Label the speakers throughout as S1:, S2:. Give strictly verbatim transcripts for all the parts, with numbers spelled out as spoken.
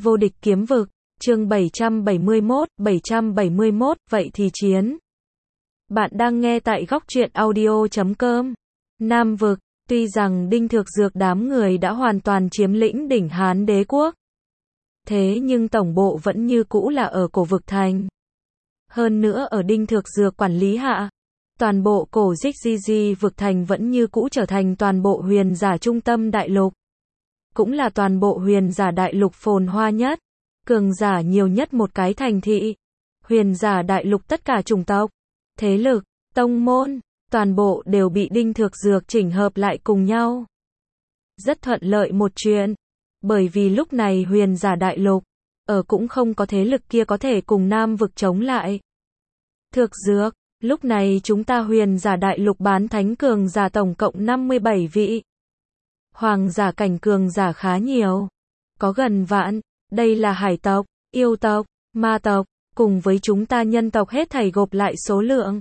S1: Vô địch kiếm vực, chương bảy trăm bảy mươi mốt, bảy trăm bảy mươi mốt, vậy thì chiến. Bạn đang nghe tại góc truyện audio chấm com. Nam vực, tuy rằng Đinh Thược Dược đám người đã hoàn toàn chiếm lĩnh đỉnh Hán Đế quốc. Thế nhưng tổng bộ vẫn như cũ là ở cổ vực thành. Hơn nữa ở Đinh Thược Dược quản lý hạ, toàn bộ cổ Dích Di Di vực thành vẫn như cũ trở thành toàn bộ huyền giả trung tâm đại lục. Cũng là toàn bộ huyền giả đại lục phồn hoa nhất, cường giả nhiều nhất một cái thành thị. Huyền giả đại lục tất cả chủng tộc, thế lực, tông môn, toàn bộ đều bị Đinh Thược Dược chỉnh hợp lại cùng nhau. Rất thuận lợi một chuyện, bởi vì lúc này huyền giả đại lục, ở cũng không có thế lực kia có thể cùng Nam vực chống lại. Thược Dược, lúc này chúng ta huyền giả đại lục bán thánh cường giả tổng cộng năm mươi bảy vị. Hoàng giả cảnh cường giả khá nhiều, có gần vạn, đây là hải tộc, yêu tộc, ma tộc, cùng với chúng ta nhân tộc hết thảy gộp lại số lượng.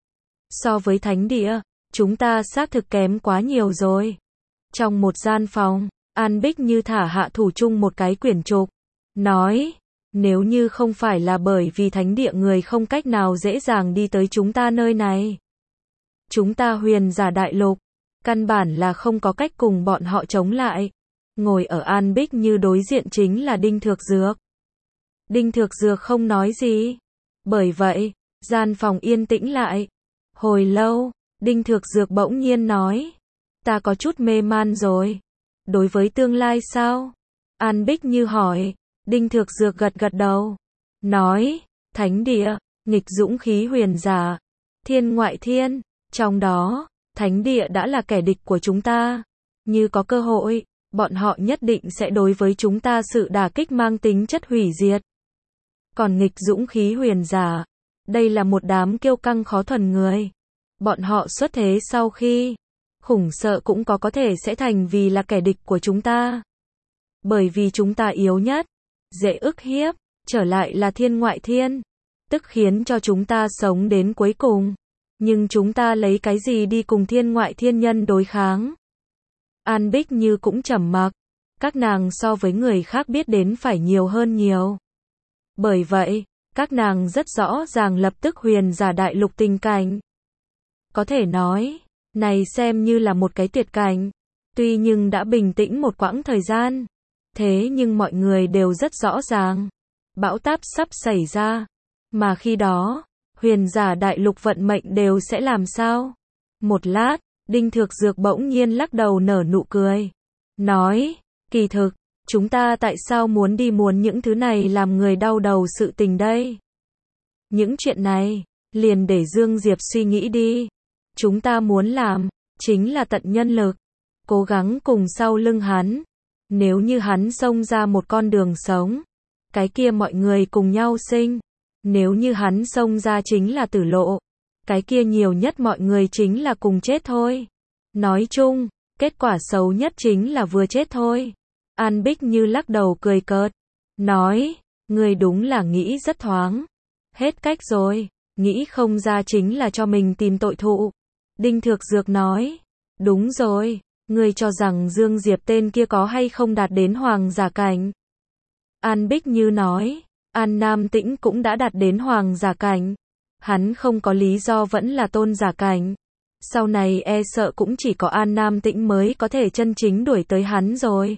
S1: So với thánh địa, chúng ta xác thực kém quá nhiều rồi. Trong một gian phòng, An Bích Như thả hạ thủ chung một cái quyển trục, nói, nếu như không phải là bởi vì thánh địa người không cách nào dễ dàng đi tới chúng ta nơi này. Chúng ta huyền giả đại lục, căn bản là không có cách cùng bọn họ chống lại. Ngồi ở An Bích Như đối diện chính là Đinh Thược Dược. Đinh Thược Dược không nói gì. Bởi vậy, gian phòng yên tĩnh lại. Hồi lâu, Đinh Thược Dược bỗng nhiên nói, ta có chút mê man rồi. Đối với tương lai sao? An Bích Như hỏi. Đinh Thược Dược gật gật đầu. Nói, thánh địa, nghịch dũng khí huyền giả, thiên ngoại thiên, trong đó, thánh địa đã là kẻ địch của chúng ta. Như có cơ hội, bọn họ nhất định sẽ đối với chúng ta sự đả kích mang tính chất hủy diệt. Còn nghịch dũng khí huyền giả, đây là một đám kiêu căng khó thuần người. Bọn họ xuất thế sau khi khủng sợ cũng có có thể sẽ thành vì là kẻ địch của chúng ta. Bởi vì chúng ta yếu nhất, dễ ức hiếp, trở lại là thiên ngoại thiên, tức khiến cho chúng ta sống đến cuối cùng. Nhưng chúng ta lấy cái gì đi cùng thiên ngoại thiên nhân đối kháng? An Bích Như cũng trầm mặc, các nàng so với người khác biết đến phải nhiều hơn nhiều. Bởi vậy, các nàng rất rõ ràng lập tức huyền giả đại lục tình cảnh. Có thể nói, này xem như là một cái tuyệt cảnh. Tuy nhưng đã bình tĩnh một quãng thời gian, thế nhưng mọi người đều rất rõ ràng, bão táp sắp xảy ra. Mà khi đó, huyền giả đại lục vận mệnh đều sẽ làm sao? Một lát, Đinh Thược Dược bỗng nhiên lắc đầu nở nụ cười. Nói, kỳ thực, chúng ta tại sao muốn đi muốn những thứ này làm người đau đầu sự tình đây? Những chuyện này, liền để Dương Diệp suy nghĩ đi. Chúng ta muốn làm, chính là tận nhân lực, cố gắng cùng sau lưng hắn. Nếu như hắn xông ra một con đường sống, cái kia mọi người cùng nhau sinh. Nếu như hắn xông ra chính là tử lộ, cái kia nhiều nhất mọi người chính là cùng chết thôi. Nói chung, kết quả xấu nhất chính là vừa chết thôi. An Bích Như lắc đầu cười cợt, nói, người đúng là nghĩ rất thoáng. Hết cách rồi, nghĩ không ra chính là cho mình tìm tội thụ. Đinh Thược Dược nói, đúng rồi, người cho rằng Dương Diệp tên kia có hay không đạt đến hoàng giả cảnh? An Bích Như nói, An Nam Tĩnh cũng đã đạt đến hoàng giả cảnh. Hắn không có lý do vẫn là tôn giả cảnh. Sau này e sợ cũng chỉ có An Nam Tĩnh mới có thể chân chính đuổi tới hắn rồi.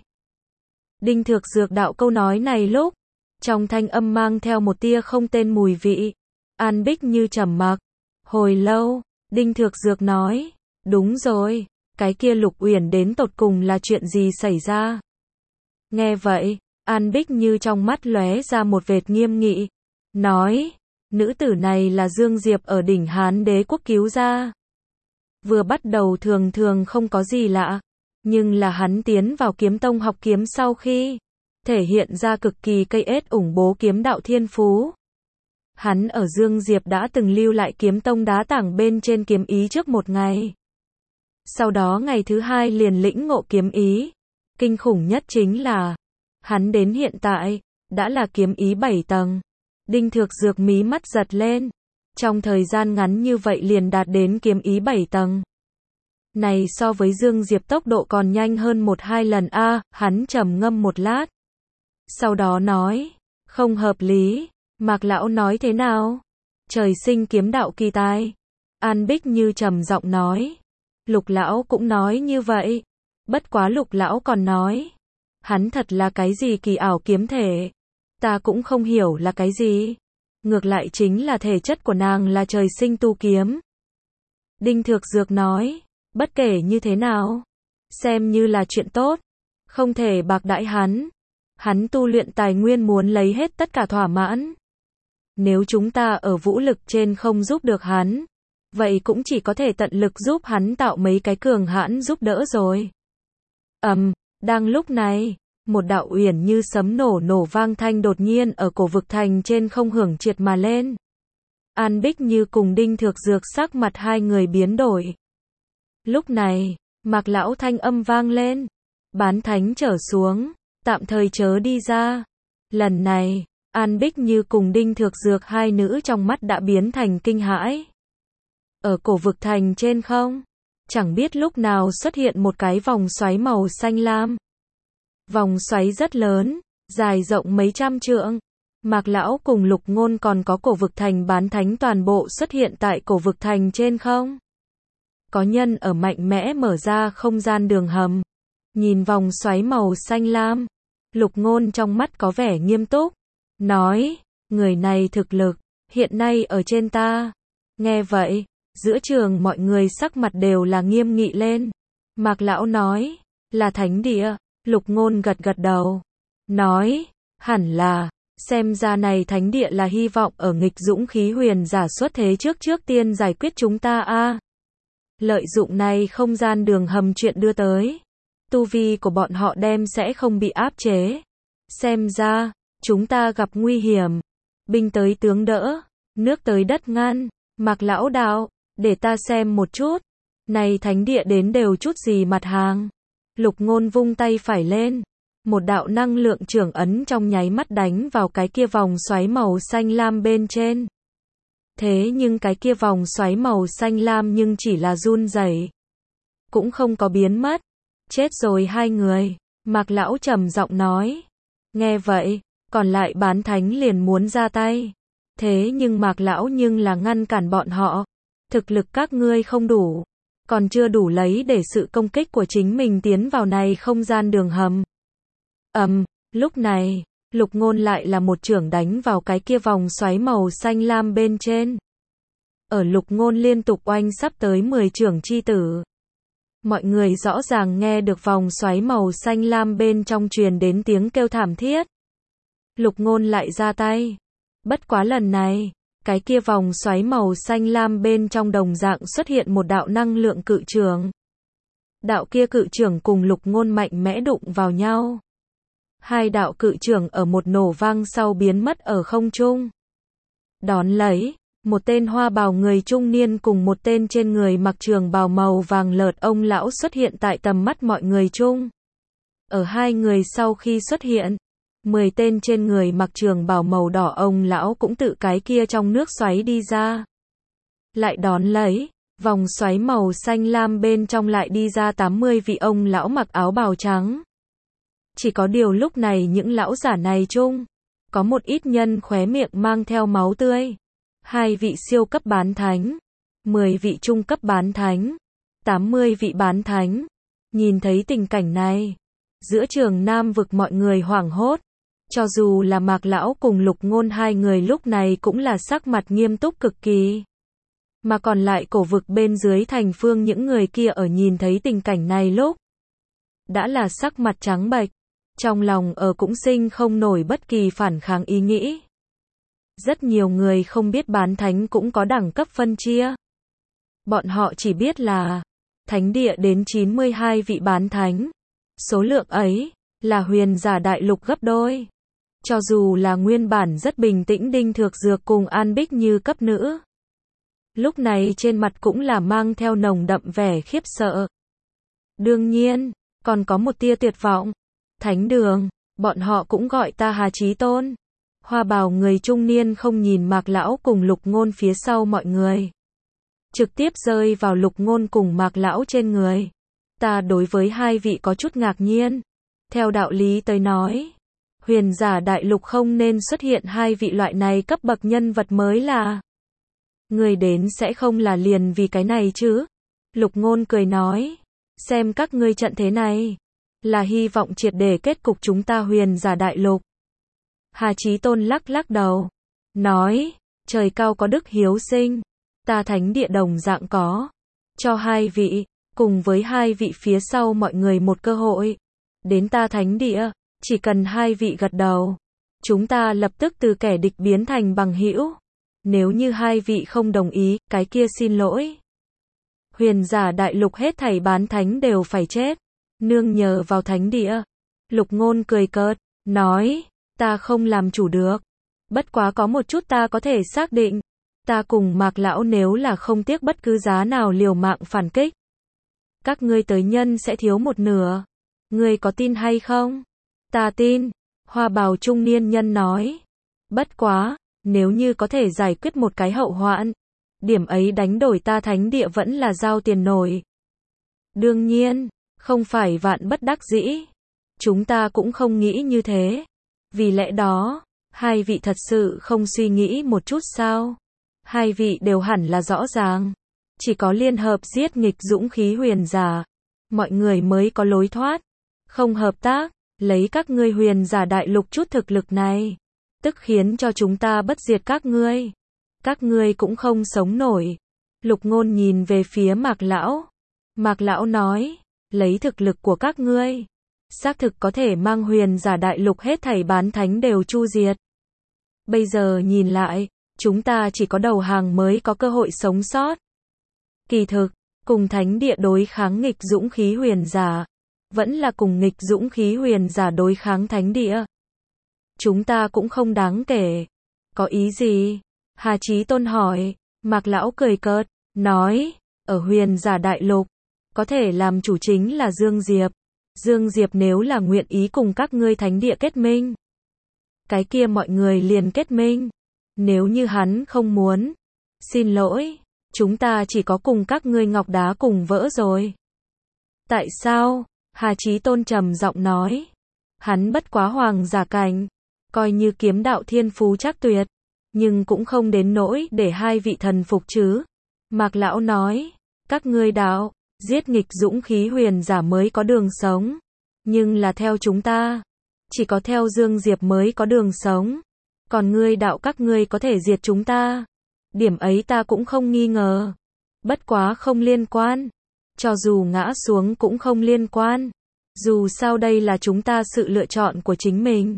S1: Đinh Thược Dược đạo câu nói này lúc, trong thanh âm mang theo một tia không tên mùi vị. An Bích Như trầm mặc. Hồi lâu, Đinh Thược Dược nói, đúng rồi, cái kia Lục Uyển đến tột cùng là chuyện gì xảy ra? Nghe vậy, An Bích Như trong mắt lóe ra một vệt nghiêm nghị, nói, nữ tử này là Dương Diệp ở đỉnh Hán Đế quốc cứu ra. Vừa bắt đầu thường thường không có gì lạ, nhưng là hắn tiến vào kiếm tông học kiếm sau khi thể hiện ra cực kỳ cây ết ủng bố kiếm đạo thiên phú. Hắn ở Dương Diệp đã từng lưu lại kiếm tông đá tảng bên trên kiếm ý trước một ngày. Sau đó ngày thứ hai liền lĩnh ngộ kiếm ý. Kinh khủng nhất chính là, hắn đến hiện tại, đã là kiếm ý bảy tầng. Đinh Thược Dược mí mắt giật lên. Trong thời gian ngắn như vậy liền đạt đến kiếm ý bảy tầng. Này so với Dương Diệp tốc độ còn nhanh hơn một hai lần a. À, hắn trầm ngâm một lát. Sau đó nói, không hợp lý, Mạc lão nói thế nào? Trời sinh kiếm đạo kỳ tài. An Bích Như trầm giọng nói, Lục lão cũng nói như vậy. Bất quá Lục lão còn nói, hắn thật là cái gì kỳ ảo kiếm thể, ta cũng không hiểu là cái gì. Ngược lại chính là thể chất của nàng là trời sinh tu kiếm. Đinh Thược Dược nói, bất kể như thế nào, xem như là chuyện tốt, không thể bạc đãi hắn. Hắn tu luyện tài nguyên muốn lấy hết tất cả thỏa mãn. Nếu chúng ta ở vũ lực trên không giúp được hắn, vậy cũng chỉ có thể tận lực giúp hắn tạo mấy cái cường hãn giúp đỡ rồi. Ầm, um, đang lúc này, một đạo uyển như sấm nổ nổ vang thanh đột nhiên ở cổ vực thành trên không hưởng triệt mà lên. An Bích Như cùng Đinh Thược Dược sắc mặt hai người biến đổi. Lúc này, Mạc lão thanh âm vang lên, bán thánh trở xuống, tạm thời chớ đi ra. Lần này, An Bích Như cùng Đinh Thược Dược hai nữ trong mắt đã biến thành kinh hãi. Ở cổ vực thành trên không, chẳng biết lúc nào xuất hiện một cái vòng xoáy màu xanh lam. Vòng xoáy rất lớn, dài rộng mấy trăm trượng. Mạc lão cùng Lục Ngôn còn có cổ vực thành bán thánh toàn bộ xuất hiện tại cổ vực thành trên không. Có nhân ở mạnh mẽ mở ra không gian đường hầm. Nhìn vòng xoáy màu xanh lam, Lục Ngôn trong mắt có vẻ nghiêm túc, nói, người này thực lực, hiện nay ở trên ta. Nghe vậy, giữa trường mọi người sắc mặt đều là nghiêm nghị lên. Mạc lão nói, là thánh địa. Lục Ngôn gật gật đầu, nói, hẳn là, xem ra này thánh địa là hy vọng ở nghịch dũng khí huyền giả xuất thế trước trước tiên giải quyết chúng ta a. Lợi dụng này không gian đường hầm chuyện đưa tới, tu vi của bọn họ đem sẽ không bị áp chế. Xem ra, chúng ta gặp nguy hiểm. Binh tới tướng đỡ, nước tới đất ngăn. Mạc lão đạo, để ta xem một chút. Này thánh địa đến đều chút gì mặt hàng. Lục Ngôn vung tay phải lên. Một đạo năng lượng trưởng ấn trong nháy mắt đánh vào cái kia vòng xoáy màu xanh lam bên trên. Thế nhưng cái kia vòng xoáy màu xanh lam nhưng chỉ là run rẩy, cũng không có biến mất. Chết rồi hai người, Mạc lão trầm giọng nói. Nghe vậy, còn lại bán thánh liền muốn ra tay. Thế nhưng Mạc lão nhưng là ngăn cản bọn họ. Thực lực các ngươi không đủ, còn chưa đủ lấy để sự công kích của chính mình tiến vào này không gian đường hầm. Ầm, um, lúc này, Lục Ngôn lại là một chưởng đánh vào cái kia vòng xoáy màu xanh lam bên trên. Ở Lục Ngôn liên tục oanh sắp tới mười chưởng chi tử. Mọi người rõ ràng nghe được vòng xoáy màu xanh lam bên trong truyền đến tiếng kêu thảm thiết. Lục Ngôn lại ra tay. Bất quá lần này, cái kia vòng xoáy màu xanh lam bên trong đồng dạng xuất hiện một đạo năng lượng cự trường. Đạo kia cự trường cùng Lục Ngôn mạnh mẽ đụng vào nhau. Hai đạo cự trường ở một nổ vang sau biến mất ở không trung. Đón lấy, một tên hoa bào người trung niên cùng một tên trên người mặc trường bào màu vàng lợt ông lão xuất hiện tại tầm mắt mọi người chung. Ở hai người sau khi xuất hiện, mười tên trên người mặc trường bào màu đỏ ông lão cũng tự cái kia trong nước xoáy đi ra. Lại đón lấy, vòng xoáy màu xanh lam bên trong lại đi ra tám mươi vị ông lão mặc áo bào trắng. Chỉ có điều lúc này những lão giả này chung, có một ít nhân khóe miệng mang theo máu tươi. Hai vị siêu cấp bán thánh, mười vị trung cấp bán thánh, tám mươi vị bán thánh. Nhìn thấy tình cảnh này, giữa trường Nam vực mọi người hoảng hốt. Cho dù là Mạc lão cùng Lục Ngôn hai người lúc này cũng là sắc mặt nghiêm túc cực kỳ. Mà còn lại cổ vực bên dưới thành phương những người kia ở nhìn thấy tình cảnh này lúc, đã là sắc mặt trắng bệch, trong lòng ở cũng sinh không nổi bất kỳ phản kháng ý nghĩ. Rất nhiều người không biết bán thánh cũng có đẳng cấp phân chia. Bọn họ chỉ biết là thánh địa đến chín mươi hai vị bán thánh. Số lượng ấy là huyền giả đại lục gấp đôi. Cho dù là nguyên bản rất bình tĩnh Đinh Thược Dược cùng An Bích Như cấp nữ, lúc này trên mặt cũng là mang theo nồng đậm vẻ khiếp sợ. Đương nhiên, còn có một tia tuyệt vọng. Thánh đường, bọn họ cũng gọi ta Hà Chí Tôn. Hoa bào người trung niên không nhìn Mạc lão cùng Lục Ngôn phía sau mọi người, trực tiếp rơi vào Lục Ngôn cùng Mạc lão trên người. Ta đối với hai vị có chút ngạc nhiên. Theo đạo lý tới nói, Huyền giả đại lục không nên xuất hiện hai vị loại này cấp bậc nhân vật mới là. Người đến sẽ không là liền vì cái này chứ? Lục Ngôn cười nói. Xem các ngươi trận thế này. Là hy vọng triệt để kết cục chúng ta huyền giả đại lục. Hà Chí Tôn lắc lắc đầu. Nói. Trời cao có đức hiếu sinh. Ta thánh địa đồng dạng có. Cho hai vị. Cùng với hai vị phía sau mọi người một cơ hội. Đến ta thánh địa. Chỉ cần hai vị gật đầu. Chúng ta lập tức từ kẻ địch biến thành bằng hữu. Nếu như hai vị không đồng ý, cái kia xin lỗi. Huyền giả đại lục hết thảy bán thánh đều phải chết. Nương nhờ vào thánh địa. Lục Ngôn cười cợt, nói, ta không làm chủ được. Bất quá có một chút ta có thể xác định. Ta cùng Mạc Lão nếu là không tiếc bất cứ giá nào liều mạng phản kích. Các ngươi tới nhân sẽ thiếu một nửa. Ngươi có tin hay không? Ta tin. Hoa bào trung niên nhân nói. Bất quá, nếu như có thể giải quyết một cái hậu hoạn. Điểm ấy đánh đổi ta thánh địa vẫn là giao tiền nổi. Đương nhiên, không phải vạn bất đắc dĩ. Chúng ta cũng không nghĩ như thế. Vì lẽ đó, hai vị thật sự không suy nghĩ một chút sao? Hai vị đều hẳn là rõ ràng. Chỉ có liên hợp giết nghịch dũng khí huyền giả. Mọi người mới có lối thoát. Không hợp tác, lấy các ngươi huyền giả đại lục chút thực lực này. Tức khiến cho chúng ta bất diệt các ngươi. Các ngươi cũng không sống nổi. Lục Ngôn nhìn về phía Mạc Lão. Mạc Lão nói, lấy thực lực của các ngươi. Xác thực có thể mang huyền giả đại lục hết thảy bán thánh đều chu diệt. Bây giờ nhìn lại, chúng ta chỉ có đầu hàng mới có cơ hội sống sót. Kỳ thực, cùng thánh địa đối kháng nghịch dũng khí huyền giả. Vẫn là cùng nghịch dũng khí huyền giả đối kháng thánh địa. Chúng ta cũng không đáng kể. Có ý gì? Hà Chí Tôn hỏi. Mạc Lão cười cợt, nói, ở huyền giả đại lục, có thể làm chủ chính là Dương Diệp. Dương Diệp nếu là nguyện ý cùng các ngươi thánh địa kết minh. Cái kia mọi người liền kết minh. Nếu như hắn không muốn. Xin lỗi, chúng ta chỉ có cùng các ngươi ngọc đá cùng vỡ rồi. Tại sao? Hà Chí Tôn trầm giọng nói. Hắn bất quá hoàng giả cảnh. Coi như kiếm đạo thiên phú chắc tuyệt. Nhưng cũng không đến nỗi để hai vị thần phục chứ. Mạc Lão nói. Các ngươi đạo, giết nghịch dũng khí huyền giả mới có đường sống. Nhưng là theo chúng ta. Chỉ có theo Dương Diệp mới có đường sống. Còn ngươi đạo các ngươi có thể diệt chúng ta. Điểm ấy ta cũng không nghi ngờ. Bất quá không liên quan. Cho dù ngã xuống cũng không liên quan. Dù sao đây là chúng ta sự lựa chọn của chính mình.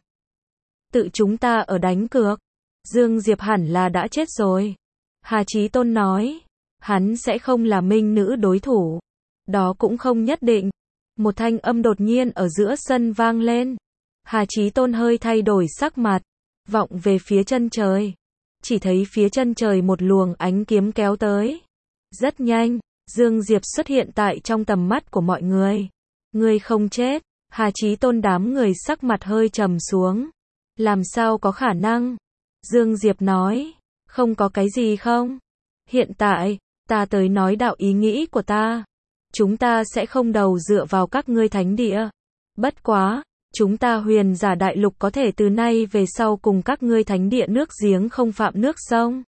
S1: Tự chúng ta ở đánh cược. Dương Diệp hẳn là đã chết rồi. Hà Chí Tôn nói. Hắn sẽ không là minh nữ đối thủ. Đó cũng không nhất định. Một thanh âm đột nhiên ở giữa sân vang lên. Hà Chí Tôn hơi thay đổi sắc mặt. Vọng về phía chân trời. Chỉ thấy phía chân trời một luồng ánh kiếm kéo tới. Rất nhanh, Dương Diệp xuất hiện tại trong tầm mắt của mọi người. Ngươi không chết. Hà Chí Tôn đám người sắc mặt hơi trầm xuống. Làm sao có khả năng? Dương Diệp nói. Không có cái gì không? Hiện tại, ta tới nói đạo ý nghĩ của ta. Chúng ta sẽ không đầu dựa vào các ngươi thánh địa. Bất quá, chúng ta huyền giả đại lục có thể từ nay về sau cùng các ngươi thánh địa nước giếng không phạm nước sông.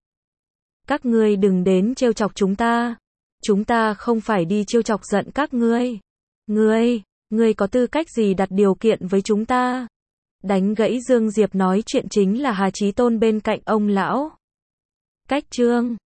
S1: Các ngươi đừng đến trêu chọc chúng ta. Chúng ta không phải đi trêu chọc giận các ngươi. Ngươi, ngươi có tư cách gì đặt điều kiện với chúng ta? Đánh gãy Dương Diệp nói chuyện chính là Hà Chí Tôn bên cạnh ông lão. Cách chương